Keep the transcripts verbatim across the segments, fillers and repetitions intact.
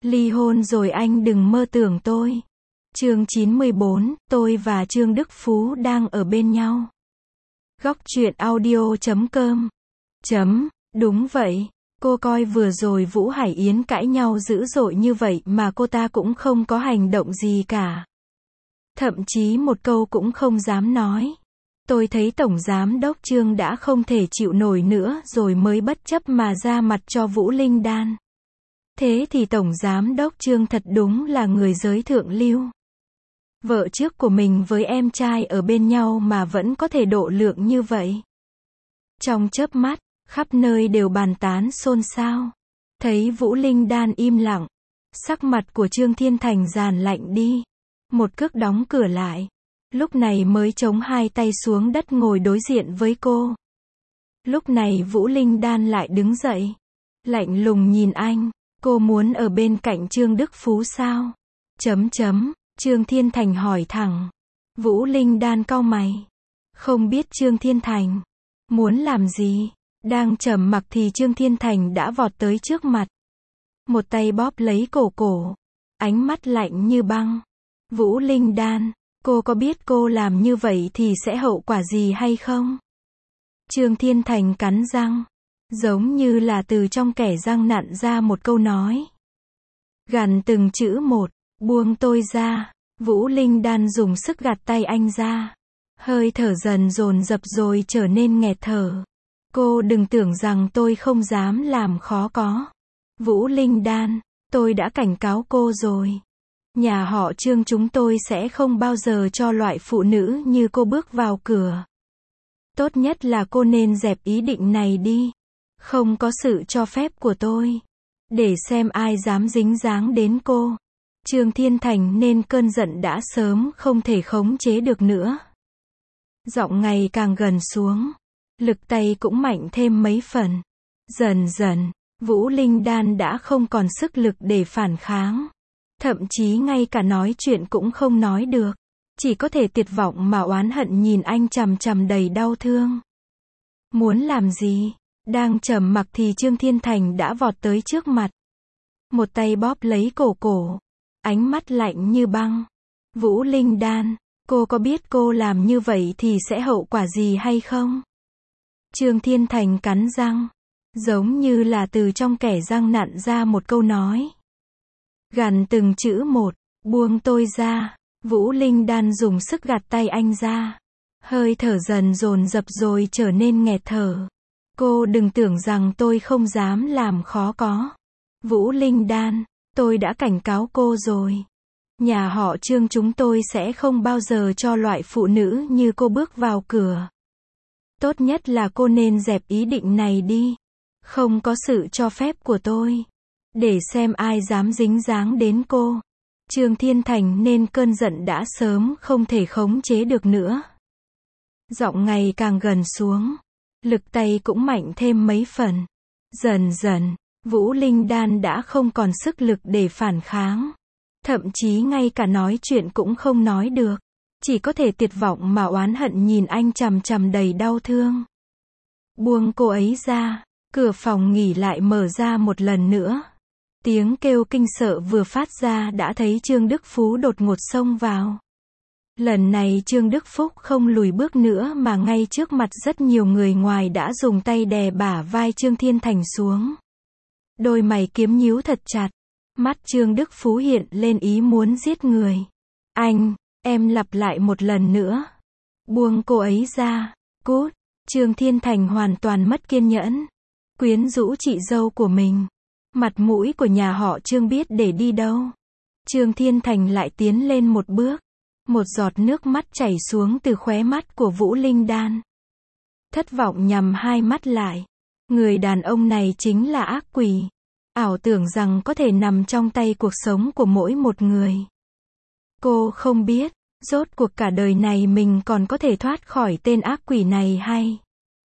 Ly hôn rồi anh đừng mơ tưởng tôi. Chương chín mươi bốn, tôi và Trương Đức Phú đang ở bên nhau. Góc truyện audio chấm com. Chấm, đúng vậy. Cô coi vừa rồi Vũ Hải Yến cãi nhau dữ dội như vậy mà cô ta cũng không có hành động gì cả. Thậm chí một câu cũng không dám nói. Tôi thấy Tổng Giám Đốc Trương đã không thể chịu nổi nữa rồi mới bất chấp mà ra mặt cho Vũ Linh Đan. Thế thì Tổng Giám Đốc Trương thật đúng là người giới thượng lưu. Vợ trước của mình với em trai ở bên nhau mà vẫn có thể độ lượng như vậy. Trong chớp mắt, khắp nơi đều bàn tán xôn xao. Thấy Vũ Linh Đan im lặng, sắc mặt của Trương Thiên Thành dàn lạnh đi. Một cước đóng cửa lại. Lúc này mới chống hai tay xuống đất ngồi đối diện với cô. Lúc này Vũ Linh Đan lại đứng dậy. Lạnh lùng nhìn anh. Cô muốn ở bên cạnh Trương Đức Phú sao? Chấm chấm. Trương Thiên Thành hỏi thẳng. Vũ Linh Đan cau mày. Không biết Trương Thiên Thành muốn làm gì? Đang trầm mặc thì Trương Thiên Thành đã vọt tới trước mặt. Một tay bóp lấy cổ cổ. Ánh mắt lạnh như băng. Vũ Linh Đan, cô có biết cô làm như vậy thì sẽ hậu quả gì hay không? Trương Thiên Thành cắn răng. Giống như là từ trong kẻ răng nặn ra một câu nói. Gằn từng chữ một. Buông tôi ra. Vũ Linh Đan dùng sức gạt tay anh ra. Hơi thở dần dồn dập rồi trở nên nghẹt thở. Cô đừng tưởng rằng tôi không dám làm khó có. Vũ Linh Đan, tôi đã cảnh cáo cô rồi. Nhà họ Trương chúng tôi sẽ không bao giờ cho loại phụ nữ như cô bước vào cửa. Tốt nhất là cô nên dẹp ý định này đi. Không có sự cho phép của tôi. Để xem ai dám dính dáng đến cô. Trương Thiên Thành nên cơn giận đã sớm không thể khống chế được nữa. Giọng ngày càng gần xuống. Lực tay cũng mạnh thêm mấy phần. Dần dần, Vũ Linh Đan đã không còn sức lực để phản kháng. Thậm chí ngay cả nói chuyện cũng không nói được. Chỉ có thể tuyệt vọng mà oán hận nhìn anh chằm chằm đầy đau thương. Muốn làm gì? Đang trầm mặc thì Trương Thiên Thành đã vọt tới trước mặt. Một tay bóp lấy cổ cổ. Ánh mắt lạnh như băng. Vũ Linh Đan, cô có biết cô làm như vậy thì sẽ hậu quả gì hay không? Trương Thiên Thành cắn răng. Giống như là từ trong kẻ răng nặn ra một câu nói. Gằn từng chữ một. Buông tôi ra. Vũ Linh Đan dùng sức gạt tay anh ra. Hơi thở dần dồn dập rồi trở nên nghẹt thở. Cô đừng tưởng rằng tôi không dám làm khó có. Vũ Linh Đan, tôi đã cảnh cáo cô rồi. Nhà họ Trương chúng tôi sẽ không bao giờ cho loại phụ nữ như cô bước vào cửa. Tốt nhất là cô nên dẹp ý định này đi. Không có sự cho phép của tôi. Để xem ai dám dính dáng đến cô. Trương Thiên Thành nên cơn giận đã sớm không thể khống chế được nữa. Giọng ngày càng gần xuống. Lực tay cũng mạnh thêm mấy phần. Dần dần, Vũ Linh Đan đã không còn sức lực để phản kháng. Thậm chí ngay cả nói chuyện cũng không nói được. Chỉ có thể tuyệt vọng mà oán hận nhìn anh chằm chằm đầy đau thương. Buông cô ấy ra. Cửa phòng nghỉ lại mở ra một lần nữa. Tiếng kêu kinh sợ vừa phát ra đã thấy Trương Đức Phú đột ngột xông vào. Lần này Trương Đức Phúc không lùi bước nữa mà ngay trước mặt rất nhiều người ngoài đã dùng tay đè bả vai Trương Thiên Thành xuống. Đôi mày kiếm nhíu thật chặt. Mắt Trương Đức Phú hiện lên ý muốn giết người. Anh, em lặp lại một lần nữa. Buông cô ấy ra. Cút. Trương Thiên Thành hoàn toàn mất kiên nhẫn. Quyến rũ chị dâu của mình. Mặt mũi của nhà họ Trương biết để đi đâu. Trương Thiên Thành lại tiến lên một bước. Một giọt nước mắt chảy xuống từ khóe mắt của Vũ Linh Đan. Thất vọng nhắm hai mắt lại. Người đàn ông này chính là ác quỷ. Ảo tưởng rằng có thể nằm trong tay cuộc sống của mỗi một người. Cô không biết, rốt cuộc cả đời này mình còn có thể thoát khỏi tên ác quỷ này hay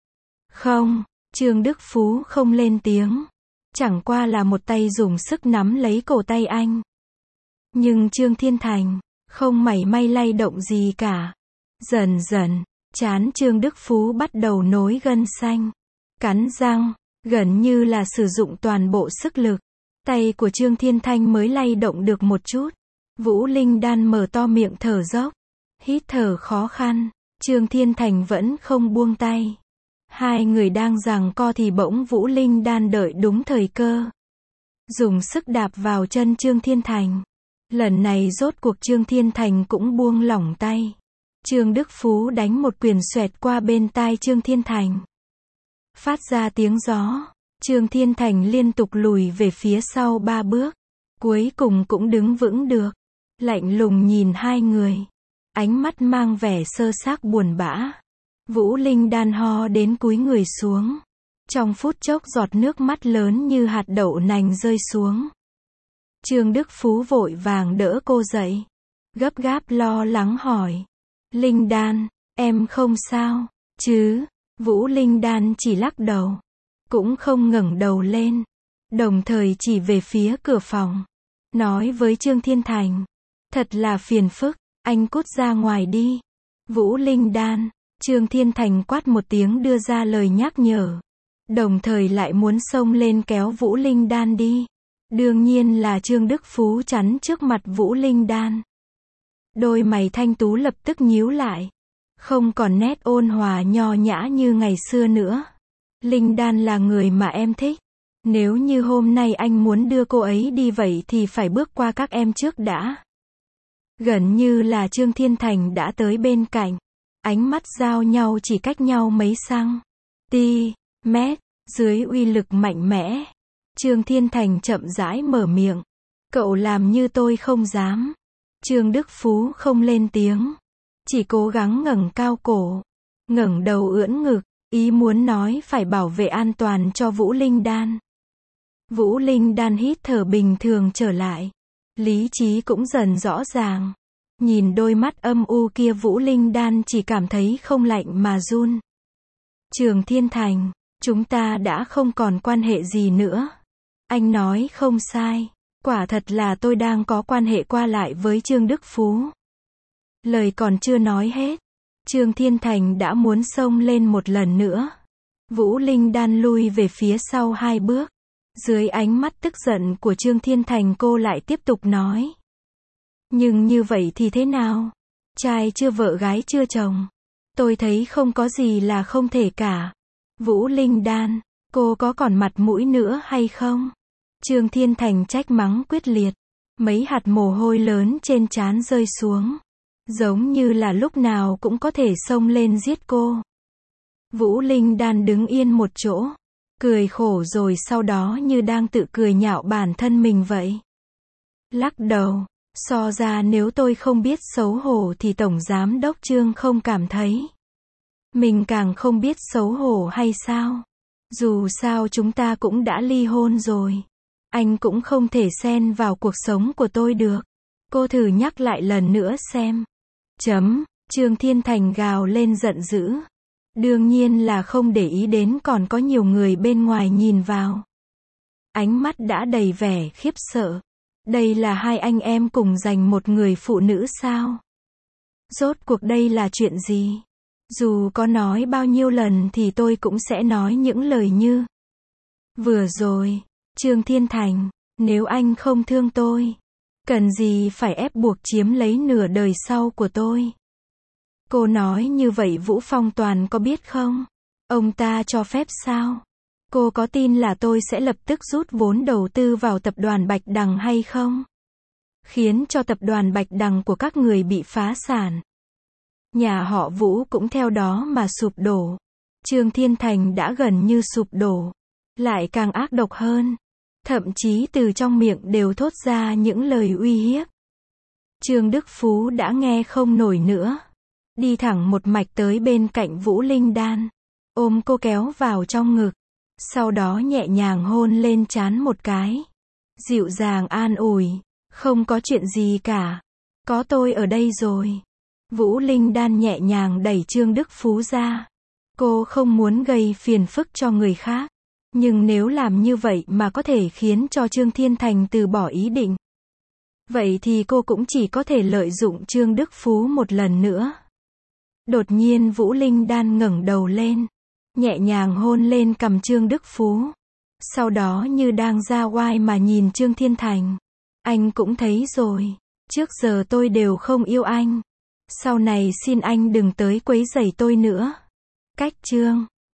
không? Trương Đức Phú không lên tiếng. Chẳng qua là một tay dùng sức nắm lấy cổ tay anh. Nhưng Trương Thiên Thành không mảy may lay động gì cả. Dần dần, trán Trương Đức Phú bắt đầu nối gân xanh. Cắn răng, gần như là sử dụng toàn bộ sức lực. Tay của Trương Thiên Thanh mới lay động được một chút. Vũ Linh Đan mở to miệng thở dốc. Hít thở khó khăn. Trương Thiên Thành vẫn không buông tay. Hai người đang giằng co thì bỗng Vũ Linh Đan đợi đúng thời cơ. Dùng sức đạp vào chân Trương Thiên Thành. Lần này rốt cuộc Trương Thiên Thành cũng buông lỏng tay. Trương Đức Phú đánh một quyền xoẹt qua bên tai Trương Thiên Thành. Phát ra tiếng gió. Trương Thiên Thành liên tục lùi về phía sau ba bước. Cuối cùng cũng đứng vững được. Lạnh lùng nhìn hai người. Ánh mắt mang vẻ sơ xác buồn bã. Vũ Linh Đan ho đến cúi người xuống. Trong phút chốc giọt nước mắt lớn như hạt đậu nành rơi xuống. Trương Đức Phú vội vàng đỡ cô dậy. Gấp gáp lo lắng hỏi. Linh Đan, em không sao, chứ? Vũ Linh Đan chỉ lắc đầu. Cũng không ngẩng đầu lên. Đồng thời chỉ về phía cửa phòng. Nói với Trương Thiên Thành. Thật là phiền phức, anh cút ra ngoài đi. Vũ Linh Đan. Trương Thiên Thành quát một tiếng đưa ra lời nhắc nhở. Đồng thời lại muốn xông lên kéo Vũ Linh Đan đi. Đương nhiên là Trương Đức Phú chắn trước mặt Vũ Linh Đan. Đôi mày thanh tú lập tức nhíu lại. Không còn nét ôn hòa nho nhã như ngày xưa nữa. Linh Đan là người mà em thích. Nếu như hôm nay anh muốn đưa cô ấy đi vậy thì phải bước qua các em trước đã. Gần như là Trương Thiên Thành đã tới bên cạnh. Ánh mắt giao nhau chỉ cách nhau mấy xăng ti mét. Dưới uy lực mạnh mẽ. Trương Thiên Thành chậm rãi mở miệng. Cậu làm như tôi không dám. Trương Đức Phú không lên tiếng. Chỉ cố gắng ngẩng cao cổ. Ngẩng đầu ưỡn ngực. Ý muốn nói phải bảo vệ an toàn cho Vũ Linh Đan. Vũ Linh Đan hít thở bình thường trở lại. Lý trí cũng dần rõ ràng. Nhìn đôi mắt âm u kia Vũ Linh Đan chỉ cảm thấy không lạnh mà run. Trương Thiên Thành, chúng ta đã không còn quan hệ gì nữa. Anh nói không sai. Quả thật là tôi đang có quan hệ qua lại với Trương Đức Phú. Lời còn chưa nói hết. Trương Thiên Thành đã muốn xông lên một lần nữa. Vũ Linh Đan lui về phía sau hai bước. Dưới ánh mắt tức giận của Trương Thiên Thành cô lại tiếp tục nói. Nhưng như vậy thì thế nào? Trai chưa vợ gái chưa chồng. Tôi thấy không có gì là không thể cả. Vũ Linh Đan, cô có còn mặt mũi nữa hay không? Trương Thiên Thành trách mắng quyết liệt. Mấy hạt mồ hôi lớn trên trán rơi xuống. Giống như là lúc nào cũng có thể xông lên giết cô. Vũ Linh Đan đứng yên một chỗ. Cười khổ rồi sau đó như đang tự cười nhạo bản thân mình vậy. Lắc đầu. So ra nếu tôi không biết xấu hổ thì Tổng Giám Đốc Trương không cảm thấy. Mình càng không biết xấu hổ hay sao? Dù sao chúng ta cũng đã ly hôn rồi. Anh cũng không thể xen vào cuộc sống của tôi được. Cô thử nhắc lại lần nữa xem. Chấm, Trương Thiên Thành gào lên giận dữ. Đương nhiên là không để ý đến còn có nhiều người bên ngoài nhìn vào. Ánh mắt đã đầy vẻ khiếp sợ. Đây là hai anh em cùng giành một người phụ nữ sao? Rốt cuộc đây là chuyện gì? Dù có nói bao nhiêu lần thì tôi cũng sẽ nói những lời như. Vừa rồi, Trương Thiên Thành, nếu anh không thương tôi, cần gì phải ép buộc chiếm lấy nửa đời sau của tôi? Cô nói như vậy Vũ Phong Toàn có biết không? Ông ta cho phép sao? Cô có tin là tôi sẽ lập tức rút vốn đầu tư vào tập đoàn Bạch Đằng hay không? Khiến cho tập đoàn Bạch Đằng của các người bị phá sản. Nhà họ Vũ cũng theo đó mà sụp đổ. Trương Thiên Thành đã gần như sụp đổ. Lại càng ác độc hơn. Thậm chí từ trong miệng đều thốt ra những lời uy hiếp. Trương Đức Phú đã nghe không nổi nữa. Đi thẳng một mạch tới bên cạnh Vũ Linh Đan. Ôm cô kéo vào trong ngực. Sau đó nhẹ nhàng hôn lên trán một cái. Dịu dàng an ủi. Không có chuyện gì cả. Có tôi ở đây rồi. Vũ Linh Đan nhẹ nhàng đẩy Trương Đức Phú ra. Cô không muốn gây phiền phức cho người khác. Nhưng nếu làm như vậy mà có thể khiến cho Trương Thiên Thành từ bỏ ý định. Vậy thì cô cũng chỉ có thể lợi dụng Trương Đức Phú một lần nữa. Đột nhiên Vũ Linh Đan ngẩng đầu lên. Nhẹ nhàng hôn lên cằm Trương Đức Phú. Sau đó như đang ra oai mà nhìn Trương Thiên Thành. Anh cũng thấy rồi. Trước giờ tôi đều không yêu anh. Sau này xin anh đừng tới quấy rầy tôi nữa. Cách Trương